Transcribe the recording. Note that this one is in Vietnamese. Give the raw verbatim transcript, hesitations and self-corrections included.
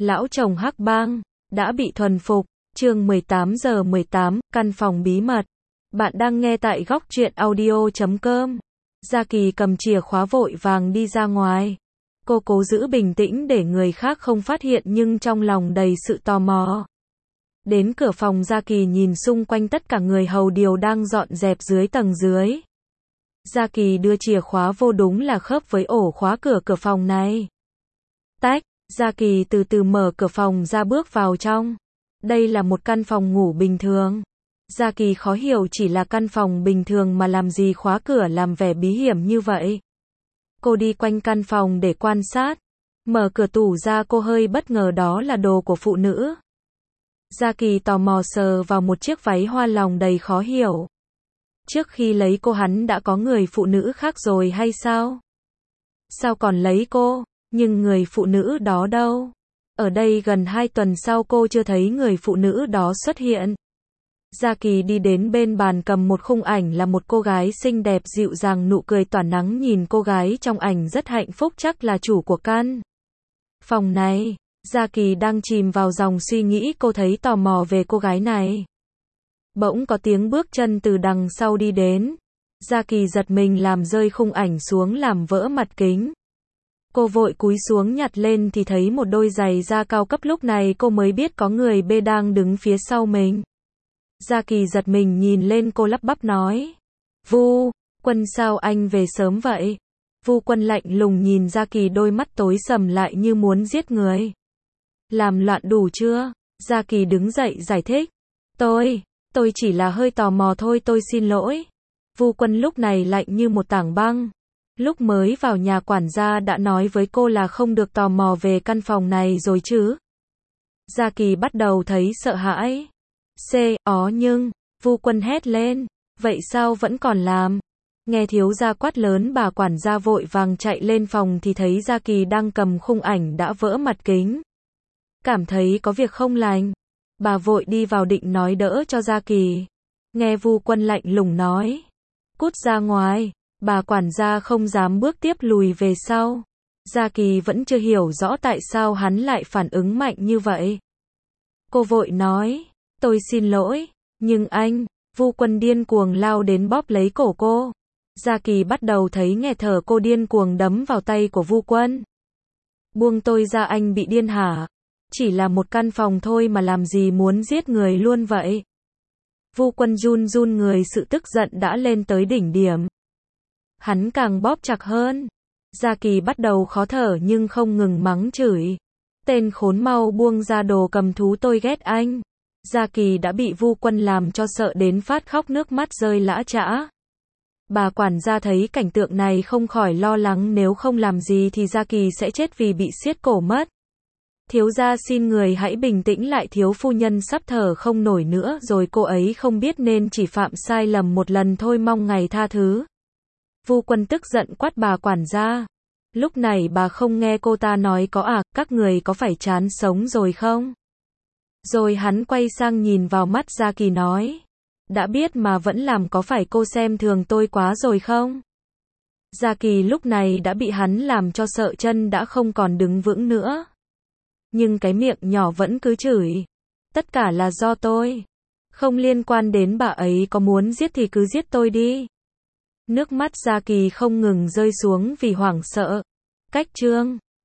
Lão chồng hắc bang đã bị thuần phục. Chương mười tám giờ mười tám, căn phòng bí mật. Bạn đang nghe tại góc truyện audio chấm com. Gia Kỳ cầm chìa khóa vội vàng đi ra ngoài. Cô cố giữ bình tĩnh để người khác không phát hiện nhưng trong lòng đầy sự tò mò. Đến cửa phòng, Gia Kỳ nhìn xung quanh, tất cả người hầu đều đang dọn dẹp dưới tầng dưới. Gia Kỳ đưa chìa khóa vô, đúng là khớp với ổ khóa cửa cửa phòng này. Tách, Gia Kỳ từ từ mở cửa phòng ra, bước vào trong. Đây là một căn phòng ngủ bình thường. Gia Kỳ khó hiểu, chỉ là căn phòng bình thường mà làm gì khóa cửa làm vẻ bí hiểm như vậy. Cô đi quanh căn phòng để quan sát. Mở cửa tủ ra, cô hơi bất ngờ, đó là đồ của phụ nữ. Gia Kỳ tò mò sờ vào một chiếc váy hoa lòng đầy khó hiểu. Trước khi lấy cô hắn đã có người phụ nữ khác rồi hay sao? Sao còn lấy cô? Nhưng người phụ nữ đó đâu? Ở đây gần hai tuần sau cô chưa thấy người phụ nữ đó xuất hiện. Gia Kỳ đi đến bên bàn, cầm một khung ảnh là một cô gái xinh đẹp dịu dàng, nụ cười tỏa nắng, nhìn cô gái trong ảnh rất hạnh phúc, chắc là chủ của căn phòng này. Gia Kỳ đang chìm vào dòng suy nghĩ, cô thấy tò mò về cô gái này. Bỗng có tiếng bước chân từ đằng sau đi đến. Gia Kỳ giật mình, làm rơi khung ảnh xuống, làm vỡ mặt kính. Cô vội cúi xuống nhặt lên thì thấy một đôi giày da cao cấp, lúc này cô mới biết có người bê đang đứng phía sau mình. Gia Kỳ giật mình nhìn lên, cô lắp bắp nói: Vu Quân, sao anh về sớm vậy? Vu Quân lạnh lùng nhìn Gia Kỳ, đôi mắt tối sầm lại như muốn giết người. Làm loạn đủ chưa? Gia Kỳ đứng dậy giải thích. Tôi, tôi chỉ là hơi tò mò thôi, tôi xin lỗi. Vu Quân lúc này lạnh như một tảng băng. Lúc mới vào nhà, quản gia đã nói với cô là không được tò mò về căn phòng này rồi chứ? Gia Kỳ bắt đầu thấy sợ hãi. C, ó nhưng, Vu Quân hét lên. Vậy sao vẫn còn làm? Nghe thiếu gia quát lớn, bà quản gia vội vàng chạy lên phòng thì thấy Gia Kỳ đang cầm khung ảnh đã vỡ mặt kính. Cảm thấy có việc không lành, bà vội đi vào định nói đỡ cho Gia Kỳ. Nghe Vu Quân lạnh lùng nói: Cút ra ngoài. Bà quản gia không dám bước tiếp, lùi về sau. Gia Kỳ vẫn chưa hiểu rõ tại sao hắn lại phản ứng mạnh như vậy. Cô vội nói: Tôi xin lỗi, nhưng anh. Vu Quân điên cuồng lao đến bóp lấy cổ cô. Gia Kỳ bắt đầu thấy nghẹt thở, cô điên cuồng đấm vào tay của Vu Quân. Buông tôi ra, anh bị điên hả? Chỉ là một căn phòng thôi mà làm gì muốn giết người luôn vậy? Vu Quân run run người, sự tức giận đã lên tới đỉnh điểm. Hắn càng bóp chặt hơn. Gia Kỳ bắt đầu khó thở nhưng không ngừng mắng chửi. Tên khốn, mau buông ra, đồ cầm thú, tôi ghét anh. Gia Kỳ đã bị Vu Quân làm cho sợ đến phát khóc, nước mắt rơi lã chã. Bà quản gia thấy cảnh tượng này không khỏi lo lắng, nếu không làm gì thì Gia Kỳ sẽ chết vì bị siết cổ mất. Thiếu gia xin người hãy bình tĩnh lại, thiếu phu nhân sắp thở không nổi nữa rồi, cô ấy không biết nên chỉ phạm sai lầm một lần thôi, mong ngài tha thứ. Vu Quân tức giận quát bà quản gia. Lúc này bà không nghe cô ta nói có à, các người có phải chán sống rồi không? Rồi hắn quay sang nhìn vào mắt Gia Kỳ nói: Đã biết mà vẫn làm, có phải cô xem thường tôi quá rồi không? Gia Kỳ lúc này đã bị hắn làm cho sợ, chân đã không còn đứng vững nữa. Nhưng cái miệng nhỏ vẫn cứ chửi: Tất cả là do tôi. Không liên quan đến bà ấy, có muốn giết thì cứ giết tôi đi. Nước mắt Gia Kỳ không ngừng rơi xuống vì hoảng sợ. Cách chương